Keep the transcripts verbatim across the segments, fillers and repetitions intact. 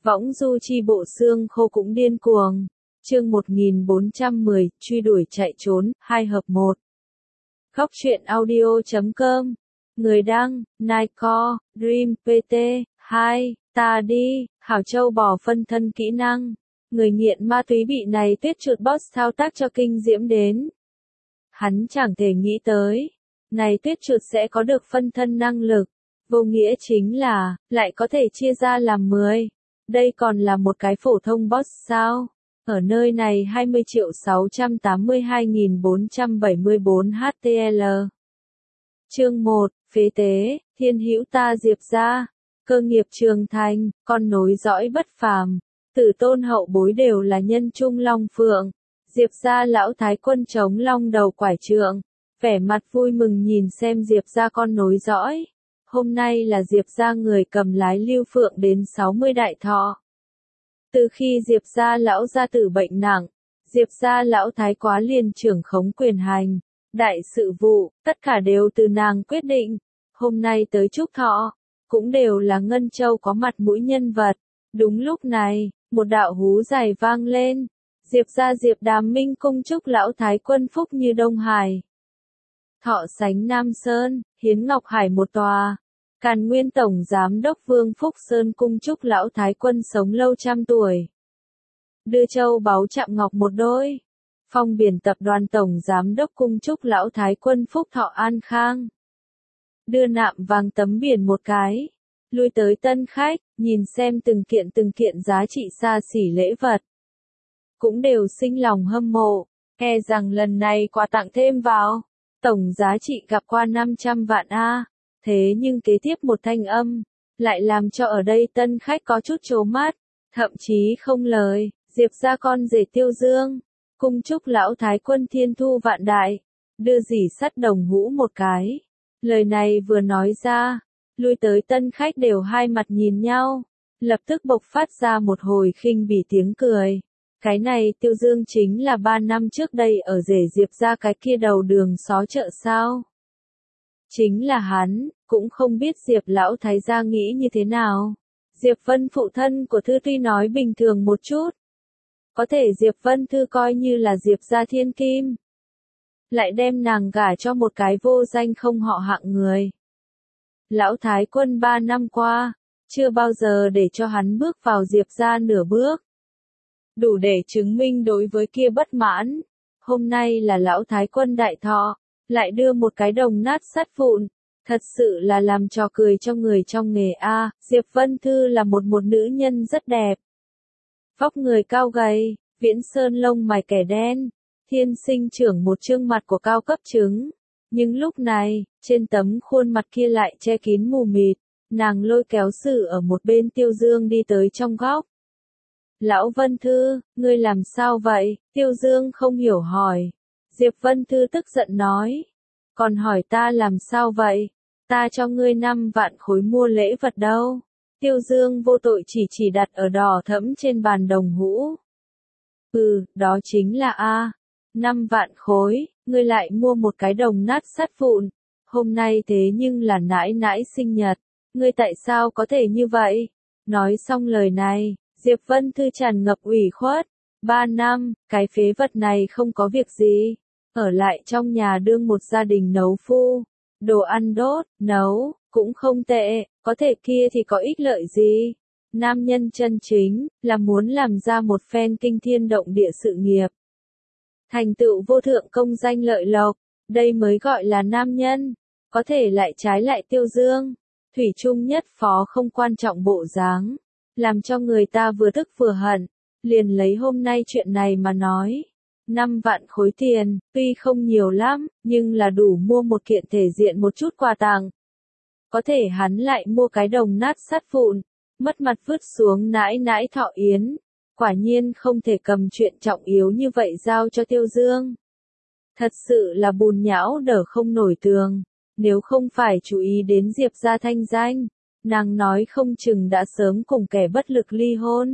Võng du chi bộ xương khô cũng điên cuồng. Chương một nghìn bốn trăm mười, truy đuổi chạy trốn, hai hợp một. Góc truyện audio chấm com. Người đăng, Nightcore, Dream, pê tê, hai, ta đi, Hảo Châu bò phân thân kỹ năng. Người nghiện ma túy bị này tuyết trượt boss thao tác cho kinh diễm đến. Hắn chẳng thể nghĩ tới, này tuyết trượt sẽ có được phân thân năng lực. Vô nghĩa chính là, lại có thể chia ra làm mười. Đây còn là một cái phổ thông boss sao? Ở nơi này hai mươi triệu sáu trăm tám mươi hai nghìn bốn trăm bảy mươi bốn H T L. Chương một, phế tế, thiên hữu ta Diệp gia, cơ nghiệp trường thành, con nối dõi bất phàm, tử tôn hậu bối đều là nhân trung long phượng. Diệp gia lão thái quân chống long đầu quải trượng, vẻ mặt vui mừng nhìn xem Diệp gia con nối dõi. Hôm nay là Diệp gia người cầm lái Lưu Phượng đến sáu mươi đại thọ. Từ khi Diệp gia lão gia tử bệnh nặng, Diệp gia lão thái quá liền trưởng khống quyền hành, đại sự vụ, tất cả đều từ nàng quyết định. Hôm nay tới chúc thọ, cũng đều là Ngân Châu có mặt mũi nhân vật. Đúng lúc này, một đạo hú dài vang lên. Diệp gia Diệp Đàm Minh cung chúc lão thái quân phúc như Đông Hải. Thọ sánh Nam Sơn, hiến Ngọc Hải một tòa. Càn Nguyên Tổng Giám đốc Vương Phúc Sơn cung chúc lão thái quân sống lâu trăm tuổi. Đưa châu báu chạm ngọc một đôi. Phong Biển Tập đoàn Tổng Giám đốc cung chúc lão thái quân phúc thọ an khang. Đưa nạm vàng tấm biển một cái. Lui tới tân khách, nhìn xem từng kiện từng kiện giá trị xa xỉ lễ vật. Cũng đều sinh lòng hâm mộ, e rằng lần này quà tặng thêm vào. Tổng giá trị gặp qua năm trăm vạn A. Thế nhưng kế tiếp một thanh âm, lại làm cho ở đây tân khách có chút trố mắt, thậm chí không lời. Diệp gia con rể Tiêu Dương, cung chúc lão thái quân thiên thu vạn đại, đưa dì sắt đồng hũ một cái. Lời này vừa nói ra, lui tới tân khách đều hai mặt nhìn nhau, lập tức bộc phát ra một hồi khinh bỉ tiếng cười. Cái này Tiêu Dương chính là ba năm trước đây ở rể Diệp gia cái kia đầu đường xó chợ sao? Chính là hắn, cũng không biết Diệp lão thái gia nghĩ như thế nào. Diệp Vân phụ thân của Thư tuy nói bình thường một chút. Có thể Diệp Vân Thư coi như là Diệp gia thiên kim. Lại đem nàng gả cho một cái vô danh không họ hạng người. Lão thái quân ba năm qua, chưa bao giờ để cho hắn bước vào Diệp gia nửa bước. Đủ để chứng minh đối với kia bất mãn. Hôm nay là lão thái quân đại thọ, lại đưa một cái đồng nát sắt vụn. Thật sự là làm trò cười cho người trong nghề A. Diệp Vân Thư là một một nữ nhân rất đẹp. Vóc người cao gầy, viễn sơn lông mày kẻ đen, thiên sinh trưởng một trương mặt của cao cấp trứng. Nhưng lúc này, trên tấm khuôn mặt kia lại che kín mù mịt, nàng lôi kéo sự ở một bên Tiêu Dương đi tới trong góc. Lão Vân Thư, ngươi làm sao vậy? Tiêu Dương không hiểu hỏi. Diệp Vân Thư tức giận nói. Còn hỏi ta làm sao vậy? Ta cho ngươi năm vạn khối mua lễ vật đâu? Tiêu Dương vô tội chỉ chỉ đặt ở đỏ thẫm trên bàn đồng hũ. Ừ, đó chính là A. Năm vạn khối, ngươi lại mua một cái đồng nát sắt vụn. Hôm nay thế nhưng là nãi nãi sinh nhật. Ngươi tại sao có thể như vậy? Nói xong lời này, Diệp Vân Thư tràn ngập ủy khuất. Ba năm, cái phế vật này không có việc gì. Ở lại trong nhà đương một gia đình nấu phu. Đồ ăn đốt, nấu, cũng không tệ, có thể kia thì có ích lợi gì. Nam nhân chân chính, là muốn làm ra một phen kinh thiên động địa sự nghiệp. Thành tựu vô thượng công danh lợi lộc, đây mới gọi là nam nhân. Có thể lại trái lại Tiêu Dương. Thủy chung nhất phó không quan trọng bộ dáng. Làm cho người ta vừa tức vừa hận. Liền lấy hôm nay chuyện này mà nói. Năm vạn khối tiền, tuy không nhiều lắm, nhưng là đủ mua một kiện thể diện một chút quà tặng. Có thể hắn lại mua cái đồng nát sắt vụn, mất mặt vứt xuống nãi nãi thọ yến. Quả nhiên không thể cầm chuyện trọng yếu như vậy giao cho Tiêu Dương. Thật sự là bùn nhão đỡ không nổi tường. Nếu không phải chú ý đến Diệp gia thanh danh, nàng nói không chừng đã sớm cùng kẻ bất lực ly hôn.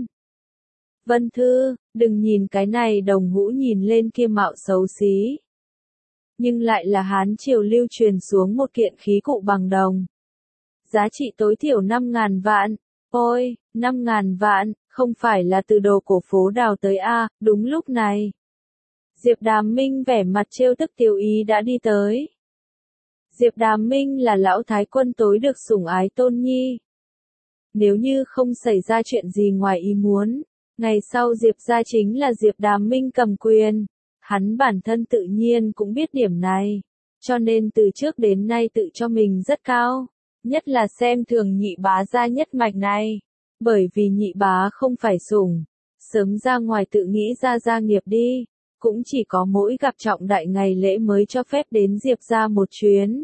Vân Thư, đừng nhìn cái này đồng hũ nhìn lên kia mạo xấu xí. Nhưng lại là Hán triều lưu truyền xuống một kiện khí cụ bằng đồng. Giá trị tối thiểu năm ngàn vạn, Ôi, năm ngàn vạn, không phải là từ đồ cổ phố đào tới a? Đúng lúc này. Diệp Đàm Minh vẻ mặt trêu tức tiểu ý đã đi tới. Diệp Đàm Minh là lão thái quân tối được sủng ái tôn nhi. Nếu như không xảy ra chuyện gì ngoài ý muốn, ngày sau Diệp gia chính là Diệp Đàm Minh cầm quyền. Hắn bản thân tự nhiên cũng biết điểm này, cho nên từ trước đến nay tự cho mình rất cao, nhất là xem thường nhị bá gia nhất mạch này. Bởi vì nhị bá không phải sủng, sớm ra ngoài tự nghĩ ra gia nghiệp đi, cũng chỉ có mỗi gặp trọng đại ngày lễ mới cho phép đến Diệp gia một chuyến.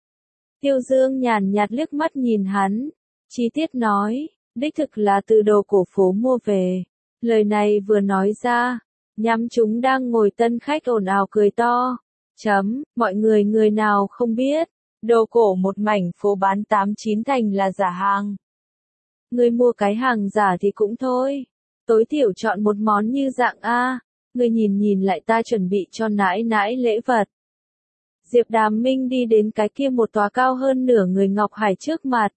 Tiêu Dương nhàn nhạt liếc mắt nhìn hắn, chi tiết nói, đích thực là từ đồ cổ phố mua về. Lời này vừa nói ra, nhắm chúng đang ngồi tân khách ồn ào cười to. Chấm, mọi người người nào không biết, đồ cổ một mảnh phố bán tám chín thành là giả hàng. Người mua cái hàng giả thì cũng thôi, tối thiểu chọn một món như dạng A, người nhìn nhìn lại ta chuẩn bị cho nãi nãi lễ vật. Diệp Đàm Minh đi đến cái kia một tòa cao hơn nửa người Ngọc Hải trước mặt.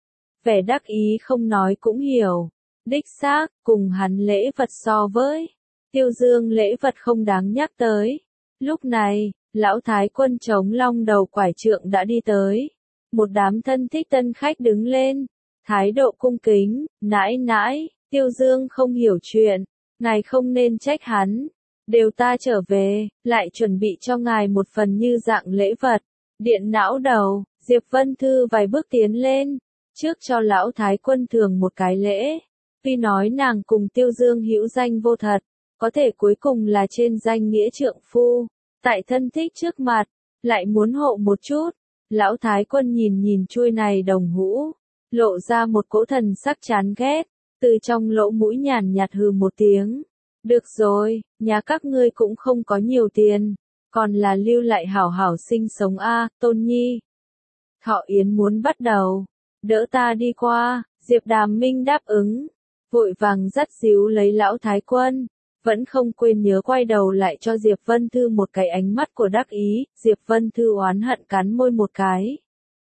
Vẻ đắc ý không nói cũng hiểu, đích xác, cùng hắn lễ vật so với Tiêu Dương lễ vật không đáng nhắc tới. Lúc này, lão thái quân chống long đầu quải trượng đã đi tới. Một đám thân thích tân khách đứng lên, thái độ cung kính, nãi nãi, Tiêu Dương không hiểu chuyện, ngài không nên trách hắn. Đều ta trở về, lại chuẩn bị cho ngài một phần như dạng lễ vật. Điện não đầu, Diệp Vân Thư vài bước tiến lên, trước cho lão thái quân thường một cái lễ. Tuy nói nàng cùng Tiêu Dương hữu danh vô thật, có thể cuối cùng là trên danh nghĩa trượng phu, tại thân thích trước mặt, lại muốn hộ một chút. Lão thái quân nhìn nhìn chuôi này đồng hũ, lộ ra một cỗ thần sắc chán ghét, từ trong lỗ mũi nhàn nhạt hừ một tiếng. Được rồi, nhà các ngươi cũng không có nhiều tiền, còn là lưu lại hảo hảo sinh sống a, Tôn Nhi. Thọ yến muốn bắt đầu, đỡ ta đi qua. Diệp Đàm Minh đáp ứng, vội vàng dắt díu lấy lão thái quân, vẫn không quên nhớ quay đầu lại cho Diệp Vân Thư một cái ánh mắt của đắc ý. Diệp Vân Thư oán hận cắn môi một cái.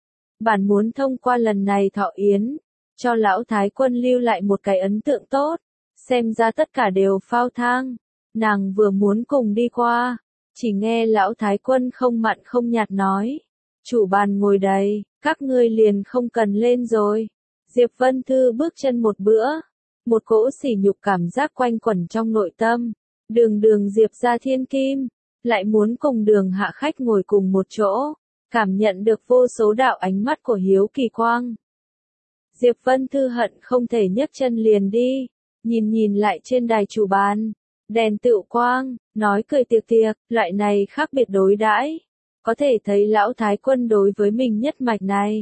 Bản muốn thông qua lần này thọ yến, cho lão thái quân lưu lại một cái ấn tượng tốt. Xem ra tất cả đều phao thang, nàng vừa muốn cùng đi qua, chỉ nghe lão thái quân không mặn không nhạt nói. Chủ bàn ngồi đầy, các ngươi liền không cần lên rồi. Diệp Vân Thư bước chân một bữa, một cỗ sỉ nhục cảm giác quanh quẩn trong nội tâm. Đường đường Diệp gia thiên kim, lại muốn cùng đường hạ khách ngồi cùng một chỗ, cảm nhận được vô số đạo ánh mắt của hiếu kỳ quang. Diệp Vân Thư hận không thể nhấc chân liền đi. Nhìn nhìn lại trên đài chủ bàn, đèn tựu quang, nói cười tiệc tiệc, loại này khác biệt đối đãi, có thể thấy lão thái quân đối với mình nhất mạch này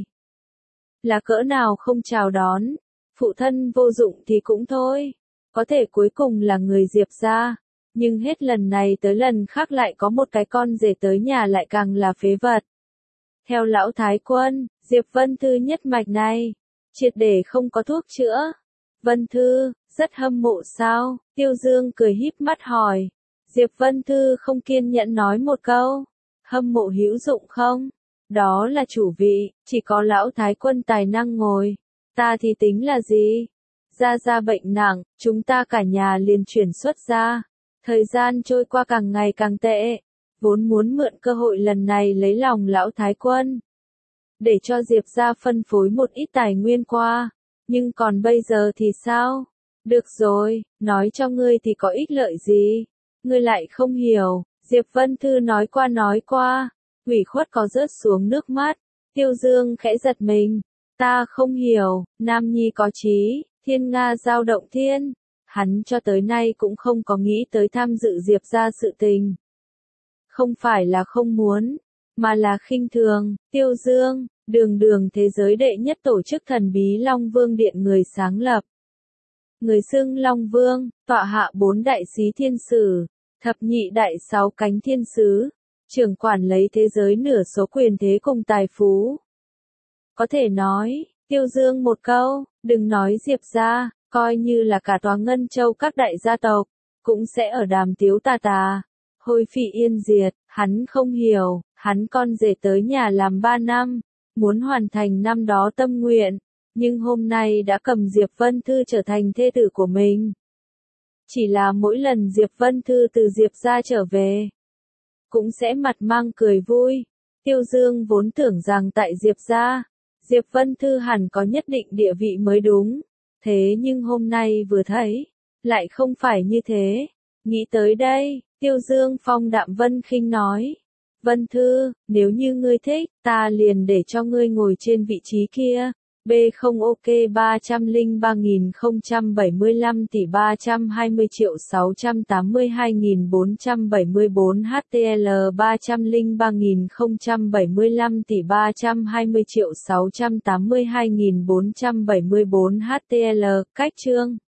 là cỡ nào không chào đón. Phụ thân vô dụng thì cũng thôi, có thể cuối cùng là người Diệp gia, nhưng hết lần này tới lần khác lại có một cái con rể tới nhà lại càng là phế vật. Theo lão thái quân, Diệp Vân Thư nhất mạch này triệt để không có thuốc chữa. Vân Thư, rất hâm mộ sao? Tiêu Dương cười híp mắt hỏi. Diệp Vân Thư không kiên nhẫn nói một câu. Hâm mộ hữu dụng không? Đó là chủ vị, chỉ có lão thái quân tài năng ngồi. Ta thì tính là gì? Gia Gia bệnh nặng, chúng ta cả nhà liền chuyển xuất ra. Thời gian trôi qua càng ngày càng tệ. Vốn muốn mượn cơ hội lần này lấy lòng lão thái quân, để cho Diệp gia phân phối một ít tài nguyên qua. Nhưng còn bây giờ thì sao? Được rồi, nói cho ngươi thì có ích lợi gì? Ngươi lại không hiểu. Diệp Vân Thư nói qua nói qua, ủy khuất có rớt xuống nước mắt. Tiêu Dương khẽ giật mình. Ta không hiểu, Nam Nhi có chí, thiên nga giao động thiên. Hắn cho tới nay cũng không có nghĩ tới tham dự Diệp gia sự tình. Không phải là không muốn, mà là khinh thường. Tiêu Dương, đường đường thế giới đệ nhất tổ chức thần bí Long Vương Điện người sáng lập. Người xưng Long Vương, tọa hạ bốn đại xí thiên sử, thập nhị đại sáu cánh thiên sứ, trưởng quản lấy thế giới nửa số quyền thế cùng tài phú. Có thể nói, Tiêu Dương một câu, đừng nói Diệp gia, coi như là cả tòa Ngân Châu các đại gia tộc, cũng sẽ ở đàm tiếu tà tà, hôi phi yên diệt. Hắn không hiểu, hắn con rể tới nhà làm ba năm, muốn hoàn thành năm đó tâm nguyện, nhưng hôm nay đã cầm Diệp Vân Thư trở thành thê tử của mình. Chỉ là mỗi lần Diệp Vân Thư từ Diệp gia trở về, cũng sẽ mặt mang cười vui. Tiêu Dương vốn tưởng rằng tại Diệp gia, Diệp Vân Thư hẳn có nhất định địa vị mới đúng. Thế nhưng hôm nay vừa thấy, lại không phải như thế. Nghĩ tới đây, Tiêu Dương phong đạm Vân Khinh nói. Vân Thư, nếu như ngươi thích, ta liền để cho ngươi ngồi trên vị trí kia. B không ok ba trăm lẻ ba nghìn không trăm bảy mươi lăm tỷ ba trăm hai mươi triệu sáu trăm tám mươi hai nghìn bốn trăm bảy mươi bốn H T L ba trăm lẻ ba nghìn không trăm bảy mươi lăm tỷ ba trăm hai mươi triệu sáu trăm tám mươi hai nghìn bốn trăm bảy mươi bốn H T L. Cách chương